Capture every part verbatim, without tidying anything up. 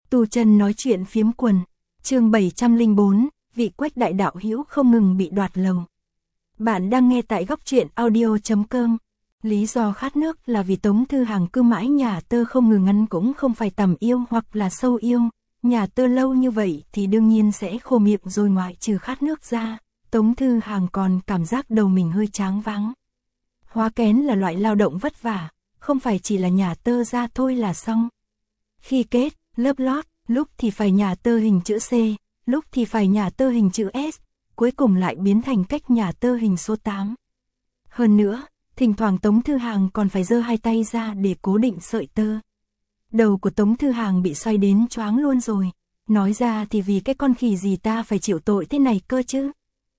Tu chân nói chuyện phiếm quần, chương bảy trăm lẻ bốn, vị Quách đại đạo hữu không ngừng bị đoạt lầu. Bạn đang nghe tại góc truyện audio chấm com. Lý do khát nước là vì Tống Thư Hàng cứ mãi nhà tơ không ngừng ngăn, cũng không phải tầm yêu hoặc là sâu yêu, nhà tơ lâu như vậy thì đương nhiên sẽ khô miệng rồi, ngoại trừ khát nước ra, Tống Thư Hàng còn cảm giác đầu mình hơi tráng váng. Hóa kén là loại lao động vất vả, không phải chỉ là nhà tơ ra thôi là xong. Khi kết, lớp lót, lúc thì phải nhà tơ hình chữ C, lúc thì phải nhà tơ hình chữ S, cuối cùng lại biến thành cách nhà tơ hình số tám. Hơn nữa, thỉnh thoảng Tống Thư Hàng còn phải giơ hai tay ra để cố định sợi tơ. Đầu của Tống Thư Hàng bị xoay đến choáng luôn rồi. Nói ra thì vì cái con khỉ gì ta phải chịu tội thế này cơ chứ.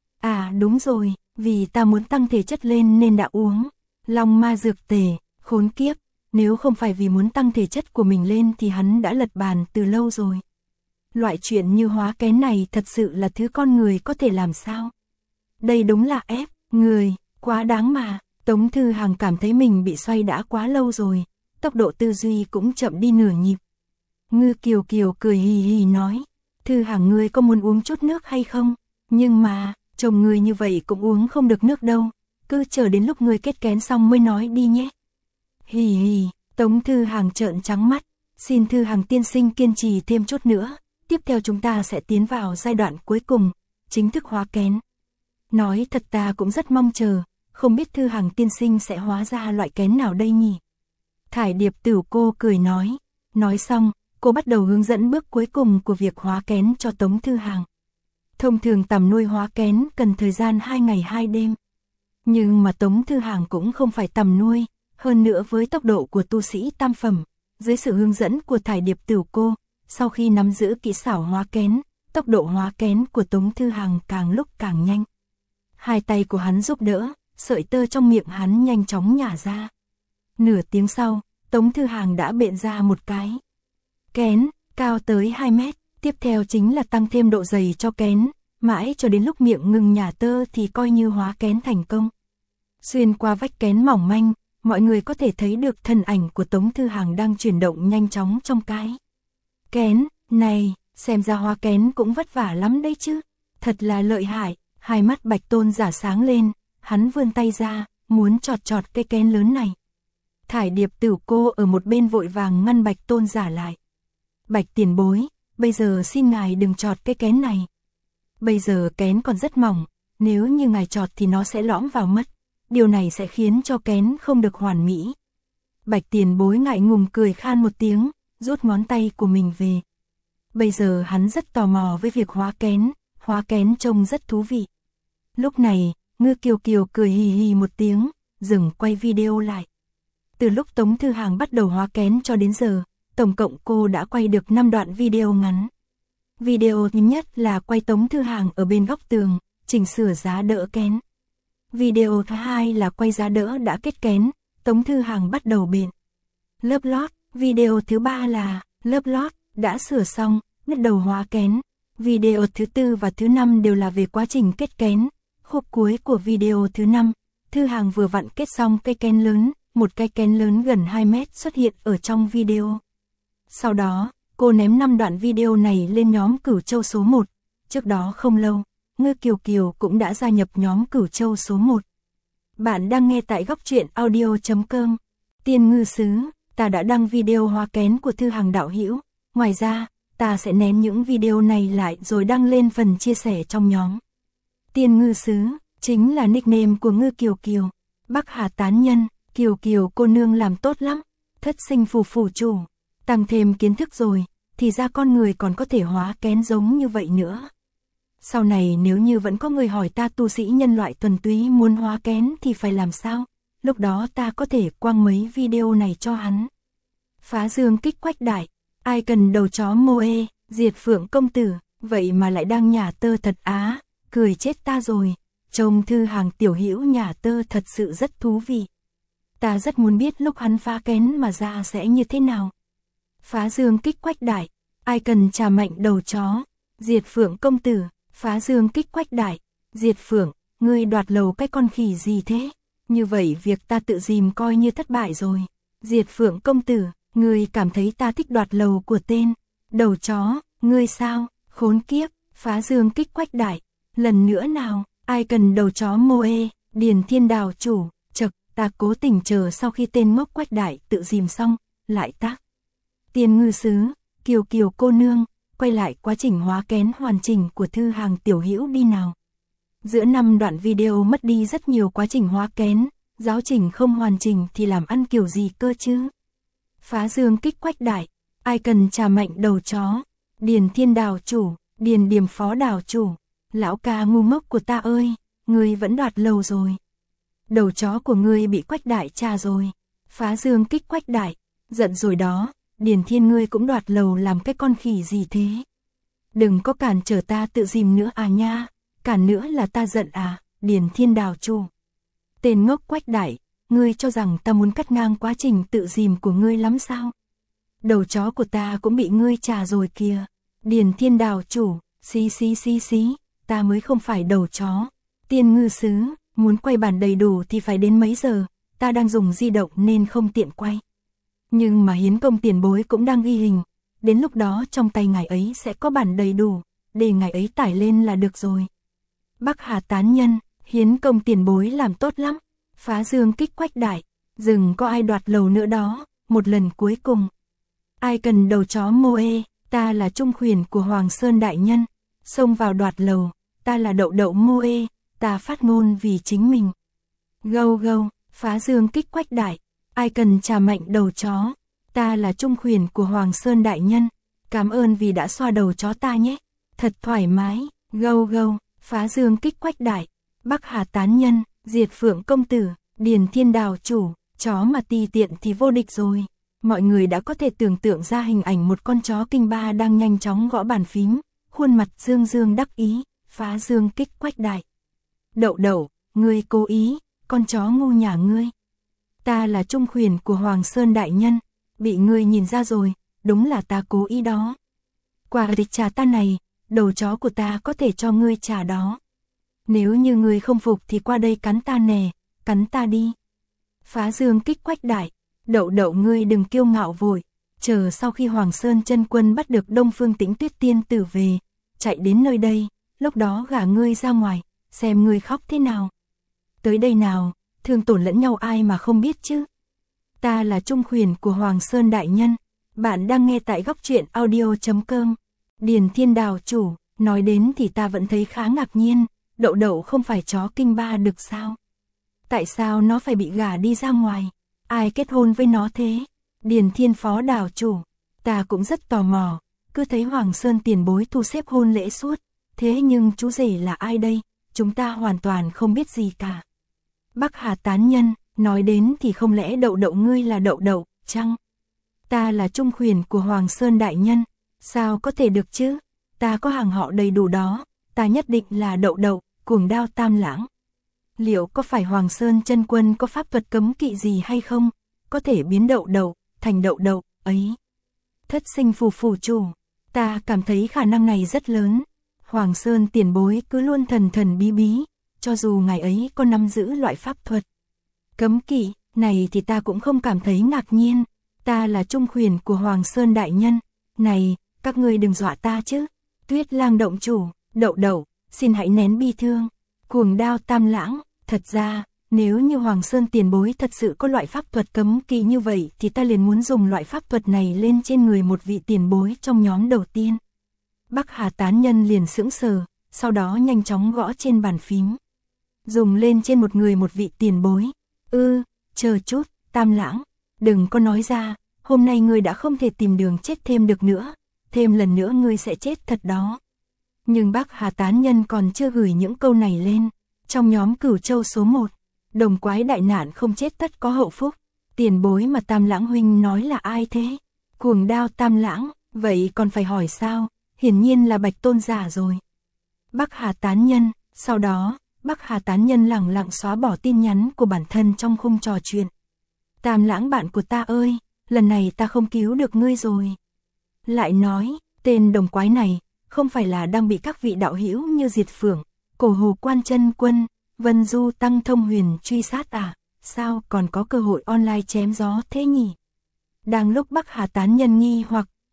À đúng rồi, vì ta muốn tăng thể chất lên nên đã uống Long Ma dược tề, khốn kiếp. Nếu không phải vì muốn tăng thể chất của mình lên thì hắn đã lật bàn từ lâu rồi. Loại chuyện như hóa kén này thật sự là thứ con người có thể làm sao? Đây đúng là ép người, quá đáng mà. Tống Thư Hàng cảm thấy mình bị xoay đã quá lâu rồi, tốc độ tư duy cũng chậm đi nửa nhịp. Ngư Kiều Kiều cười hì hì nói, Thư Hàng ngươi có muốn uống chút nước hay không? Nhưng mà, chồng ngươi như vậy cũng uống không được nước đâu, cứ chờ đến lúc ngươi kết kén xong mới nói đi nhé. Hì hì, Tống Thư Hàng trợn trắng mắt, xin Thư Hàng tiên sinh kiên trì thêm chút nữa, tiếp theo chúng ta sẽ tiến vào giai đoạn cuối cùng, chính thức hóa kén. Nói thật ta cũng rất mong chờ, không biết Thư Hàng tiên sinh sẽ hóa ra loại kén nào đây nhỉ? Thải Điệp Tửu cô cười nói, nói xong, cô bắt đầu hướng dẫn bước cuối cùng của việc hóa kén cho Tống Thư Hàng. Thông thường tầm nuôi hóa kén cần thời gian hai ngày hai đêm. Nhưng mà Tống Thư Hàng cũng không phải tầm nuôi, hơn nữa với tốc độ của tu sĩ tam phẩm, dưới sự hướng dẫn của Thải Điệp Tửu cô, sau khi nắm giữ kỹ xảo hóa kén, tốc độ hóa kén của Tống Thư Hàng càng lúc càng nhanh. Hai tay của hắn giúp đỡ, sợi tơ trong miệng hắn nhanh chóng nhả ra. Nửa tiếng sau, Tống Thư Hàng đã bện ra một cái kén, cao tới hai mét, tiếp theo chính là tăng thêm độ dày cho kén, mãi cho đến lúc miệng ngừng nhả tơ thì coi như hóa kén thành công. Xuyên qua vách kén mỏng manh, mọi người có thể thấy được thân ảnh của Tống Thư Hàng đang chuyển động nhanh chóng trong cái kén này, xem ra hóa kén cũng vất vả lắm đấy chứ, thật là lợi hại. Hai mắt Bạch Tôn Giả sáng lên, hắn vươn tay ra, muốn chọt chọt cây kén lớn này. Thải Điệp Tửu cô ở một bên vội vàng ngăn Bạch Tôn Giả lại. Bạch tiền bối, bây giờ xin ngài đừng chọt cây kén này. Bây giờ kén còn rất mỏng, nếu như ngài chọt thì nó sẽ lõm vào mất. Điều này sẽ khiến cho kén không được hoàn mỹ. Bạch tiền bối ngại ngùng cười khan một tiếng, rút ngón tay của mình về. Bây giờ hắn rất tò mò với việc hóa kén, hóa kén trông rất thú vị. Lúc này, Ngư Kiều Kiều cười hì hì một tiếng, dừng quay video lại. Từ lúc Tống Thư Hàng bắt đầu hóa kén cho đến giờ, tổng cộng cô đã quay được năm đoạn video ngắn. Video thứ nhất là quay Tống Thư Hàng ở bên góc tường, chỉnh sửa giá đỡ kén. Video thứ hai là quay giá đỡ đã kết kén, Tống Thư Hàng bắt đầu bện lớp lót. Video thứ ba là lớp lót đã sửa xong, bắt đầu hóa kén. Video thứ tư và thứ năm đều là về quá trình kết kén. Khúc cuối của video thứ năm, Thư Hàng vừa vặn kết xong cây kén lớn, một cây kén lớn gần hai mét xuất hiện ở trong video. Sau đó, cô ném năm đoạn video này lên nhóm Cửu Châu số một. Trước đó không lâu, Ngư Kiều Kiều cũng đã gia nhập nhóm Cửu Châu số một. Bạn đang nghe tại góc truyện audio chấm com. Tiên Ngư Sứ, ta đã đăng video hóa kén của Thư Hàng đạo hữu. Ngoài ra, ta sẽ nén những video này lại rồi đăng lên phần chia sẻ trong nhóm. Tiên Ngư Sứ, chính là nickname của Ngư Kiều Kiều. Bắc Hà tán nhân, Kiều Kiều cô nương làm tốt lắm. Thất sinh phù phù chủ, tăng thêm kiến thức rồi, thì ra con người còn có thể hóa kén giống như vậy nữa. Sau này nếu như vẫn có người hỏi ta tu sĩ nhân loại thuần túy muốn hóa kén thì phải làm sao? Lúc đó ta có thể quăng mấy video này cho hắn. Phá dương kích Quách đại, ai cần đầu chó mô ê, diệt Phượng công tử, vậy mà lại đang nhả tơ thật á, cười chết ta rồi. Trông Thư Hàng tiểu hữu nhả tơ thật sự rất thú vị. Ta rất muốn biết lúc hắn phá kén mà ra sẽ như thế nào. Phá dương kích Quách đại, ai cần trà mạnh đầu chó, diệt Phượng công tử. Phá dương kích Quách đại, diệt Phượng, ngươi đoạt lầu cái con khỉ gì thế? Như vậy việc ta tự dìm coi như thất bại rồi. Diệt Phượng công tử, ngươi cảm thấy ta thích đoạt lầu của tên. Đầu chó, ngươi sao, khốn kiếp, phá dương kích Quách Đại, lần nữa nào, ai cần đầu chó mô ê, Điền Thiên đào chủ, chật, ta cố tình chờ sau khi tên ngốc Quách Đại tự dìm xong, lại tác. Tiên ngư sứ, Kiều Kiều cô nương, quay lại quá trình hóa kén hoàn chỉnh của thư hàng tiểu hữu đi nào. Giữa năm đoạn video mất đi rất nhiều quá trình hóa kén, giáo trình không hoàn chỉnh thì làm ăn kiểu gì cơ chứ. Phá dương kích Quách Đại, ai cần trà mạnh đầu chó, Điền Thiên đào chủ, Điền Điềm phó đào chủ, lão ca ngu ngốc của ta ơi, ngươi vẫn đoạt lầu rồi. Đầu chó của ngươi bị Quách Đại trà rồi. Phá dương kích Quách Đại, giận rồi đó, Điền Thiên ngươi cũng đoạt lầu làm cái con khỉ gì thế. Đừng có cản trở ta tự dìm nữa à nha, cản nữa là ta giận à, Điền Thiên đào chủ. Tên ngốc Quách Đại, ngươi cho rằng ta muốn cắt ngang quá trình tự dìm của ngươi lắm sao? Đầu chó của ta cũng bị ngươi trà rồi kìa. Điền Thiên đào chủ, xí xí xí xí, ta mới không phải đầu chó. Tiên ngư sứ, muốn quay bản đầy đủ thì phải đến mấy giờ, ta đang dùng di động nên không tiện quay. Nhưng mà Hiến công tiền bối cũng đang ghi hình, đến lúc đó trong tay ngài ấy sẽ có bản đầy đủ, để ngài ấy tải lên là được rồi. Bắc Hà tán nhân, Hiến công tiền bối làm tốt lắm. Phá dương kích Quách Đại, đừng có ai đoạt lầu nữa đó, một lần cuối cùng. Ai cần đầu chó mô ê, ta là trung khuyển của Hoàng Sơn đại nhân, xông vào đoạt lầu, ta là đậu đậu mô ê, ta phát ngôn vì chính mình. Gâu gâu, phá dương kích Quách Đại, ai cần trà mạnh đầu chó, ta là trung khuyển của Hoàng Sơn đại nhân, cảm ơn vì đã xoa đầu chó ta nhé, thật thoải mái. Gâu gâu, phá dương kích Quách Đại, Bắc Hà tán nhân, Diệt Phượng công tử, Điền Thiên đào chủ, chó mà tùy tiện thì vô địch rồi. Mọi người đã có thể tưởng tượng ra hình ảnh một con chó kinh ba đang nhanh chóng gõ bàn phím, khuôn mặt dương dương đắc ý, phá dương kích Quách Đại. Đậu đậu, ngươi cố ý, con chó ngu nhà ngươi. Ta là trung khuyển của Hoàng Sơn đại nhân, bị ngươi nhìn ra rồi, đúng là ta cố ý đó. Quả địch trà ta này, đầu chó của ta có thể cho ngươi trả đó. Nếu như ngươi không phục thì qua đây cắn ta nè, cắn ta đi. Phá dương kích Quách Đại, đậu đậu ngươi đừng kiêu ngạo vội, chờ sau khi Hoàng Sơn chân quân bắt được Đông Phương Tĩnh Tuyết tiên tử về, chạy đến nơi đây, lúc đó gả ngươi ra ngoài, xem ngươi khóc thế nào. Tới đây nào, thương tổn lẫn nhau ai mà không biết chứ. Ta là trung khuyển của Hoàng Sơn đại nhân, bạn đang nghe tại góc truyện audio chấm com. Điền Thiên đào chủ, nói đến thì ta vẫn thấy khá ngạc nhiên, đậu đậu không phải chó kinh ba được sao? Tại sao nó phải bị gả đi ra ngoài? Ai kết hôn với nó thế? Điền Thiên phó đào chủ, ta cũng rất tò mò, cứ thấy Hoàng Sơn tiền bối thu xếp hôn lễ suốt, thế nhưng chú rể là ai đây? Chúng ta hoàn toàn không biết gì cả. Bắc Hà tán nhân, nói đến thì không lẽ đậu đậu ngươi là đậu đậu, chăng? Ta là trung khuyển của Hoàng Sơn đại nhân, sao có thể được chứ? Ta có hàng họ đầy đủ đó, ta nhất định là đậu đậu, cuồng đao tam lãng. Liệu có phải Hoàng Sơn chân quân có pháp thuật cấm kỵ gì hay không? Có thể biến đậu đậu thành đậu đậu ấy. Thất sinh phù phù chủ, ta cảm thấy khả năng này rất lớn. Hoàng Sơn tiền bối cứ luôn thần thần bí bí, cho dù ngài ấy có nắm giữ loại pháp thuật cấm kỵ này thì ta cũng không cảm thấy ngạc nhiên. Ta là trung khuyển của Hoàng Sơn đại nhân. Này, các ngươi đừng dọa ta chứ. Tuyết lang động chủ, đậu đậu, xin hãy nén bi thương. Cuồng đao tam lãng, thật ra, nếu như Hoàng Sơn tiền bối thật sự có loại pháp thuật cấm kỵ như vậy thì ta liền muốn dùng loại pháp thuật này lên trên người một vị tiền bối trong nhóm đầu tiên. Bắc Hà tán nhân liền sững sờ, sau đó nhanh chóng gõ trên bàn phím. Dùng lên trên một người một vị tiền bối. Ư, ừ, chờ chút, tam lãng, đừng có nói ra, hôm nay ngươi đã không thể tìm đường chết thêm được nữa, thêm lần nữa ngươi sẽ chết thật đó. Nhưng Bắc Hà tán nhân còn chưa gửi những câu này lên. Trong nhóm Cửu Châu số một, đồng quái đại nạn không chết tất có hậu phúc. Tiền bối mà tam lãng huynh nói là ai thế? Cuồng đao tam lãng, vậy còn phải hỏi sao? Hiển nhiên là Bạch Tôn giả rồi. Bắc Hà tán nhân, sau đó, Bắc Hà tán nhân lẳng lặng xóa bỏ tin nhắn của bản thân trong khung trò chuyện. Tam lãng bạn của ta ơi, lần này ta không cứu được ngươi rồi. Lại nói, tên đồng quái này, không phải là đang bị các vị đạo hữu như Diệt Phượng, Cổ Hồ Quan Chân Quân, Vân Du Tăng Thông Huyền truy sát à? Sao còn có cơ hội online chém gió thế nhỉ? Đang lúc Bắc Hà tán nhân nghi hoặc,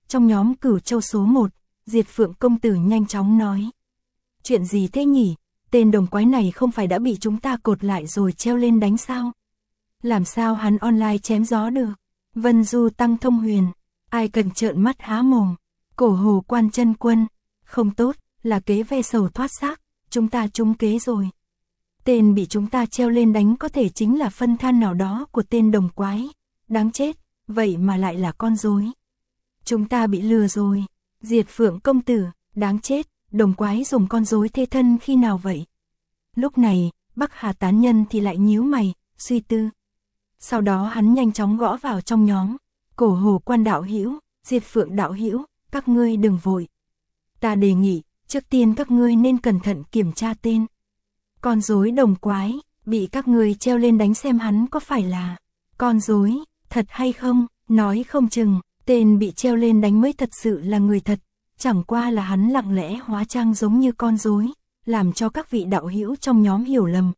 trong nhóm Cửu Châu số một, Diệt Phượng công tử nhanh chóng nói. Chuyện gì thế nhỉ, tên đồng quái này không phải đã bị chúng ta cột lại rồi treo lên đánh sao? Làm sao hắn online chém gió được? Vân Du Tăng Thông Huyền, ai cần trợn mắt há mồm. Cổ Hồ Quan Chân Quân, không tốt, là kế ve sầu thoát xác, chúng ta trúng kế rồi. Tên bị chúng ta treo lên đánh có thể chính là phân thân nào đó của tên đồng quái, đáng chết, vậy mà lại là con rối. Chúng ta bị lừa rồi. Diệt Phượng công tử, đáng chết, đồng quái dùng con rối thế thân khi nào vậy? Lúc này, Bắc Hà tán nhân thì lại nhíu mày, suy tư. Sau đó hắn nhanh chóng gõ vào trong nhóm. Cổ Hồ Quan đạo hữu, Diệt Phượng đạo hữu, các ngươi đừng vội. Ta đề nghị, trước tiên các ngươi nên cẩn thận kiểm tra tên. Con rối đồng quái, bị các ngươi treo lên đánh xem hắn có phải là con rối thật hay không, nói không chừng, tên bị treo lên đánh mới thật sự là người thật, chẳng qua là hắn lặng lẽ hóa trang giống như con rối, làm cho các vị đạo hữu trong nhóm hiểu lầm.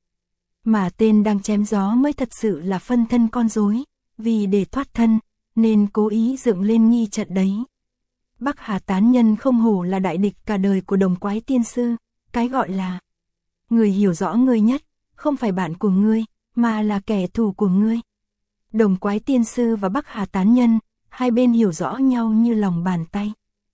Mà tên đang chém gió mới thật sự là phân thân con rối, vì để thoát thân, nên cố ý dựng lên nghi trận đấy. Bắc Hà tán nhân không hổ là đại địch cả đời của đồng quái tiên sư, cái gọi là người hiểu rõ ngươi nhất, không phải bạn của ngươi, mà là kẻ thù của ngươi. Đồng quái tiên sư và Bắc Hà tán nhân, hai bên hiểu rõ nhau như lòng bàn tay.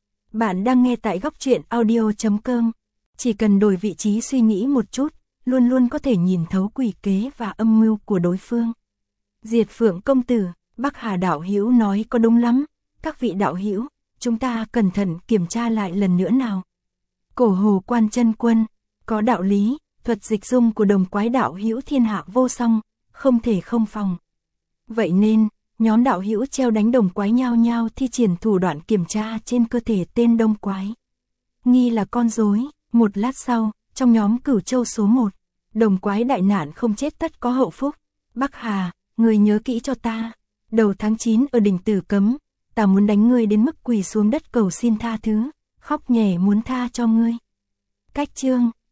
Bạn đang nghe tại góc truyện audio chấm com, chỉ cần đổi vị trí suy nghĩ một chút, luôn luôn có thể nhìn thấu quỷ kế và âm mưu của đối phương. Diệt Phượng công tử, Bắc Hà đạo hữu nói có đúng lắm, các vị đạo hữu, chúng ta cẩn thận kiểm tra lại lần nữa nào. Cổ Hồ Quan Chân Quân, có đạo lý, thuật dịch dung của đồng quái đạo hữu thiên hạ vô song, không thể không phòng. Vậy nên, nhóm đạo hữu treo đánh đồng quái nhao nhao thi triển thủ đoạn kiểm tra trên cơ thể tên đồng quái. Nghi là con rối. Một lát sau, trong nhóm Cửu Châu số một, đồng quái đại nạn không chết tất có hậu phúc. Bắc Hà, người nhớ kỹ cho ta, đầu tháng chín ở đỉnh Tử Cấm, ta muốn đánh ngươi đến mức quỳ xuống đất cầu xin tha thứ, khóc nhè muốn tha cho ngươi. Cách chương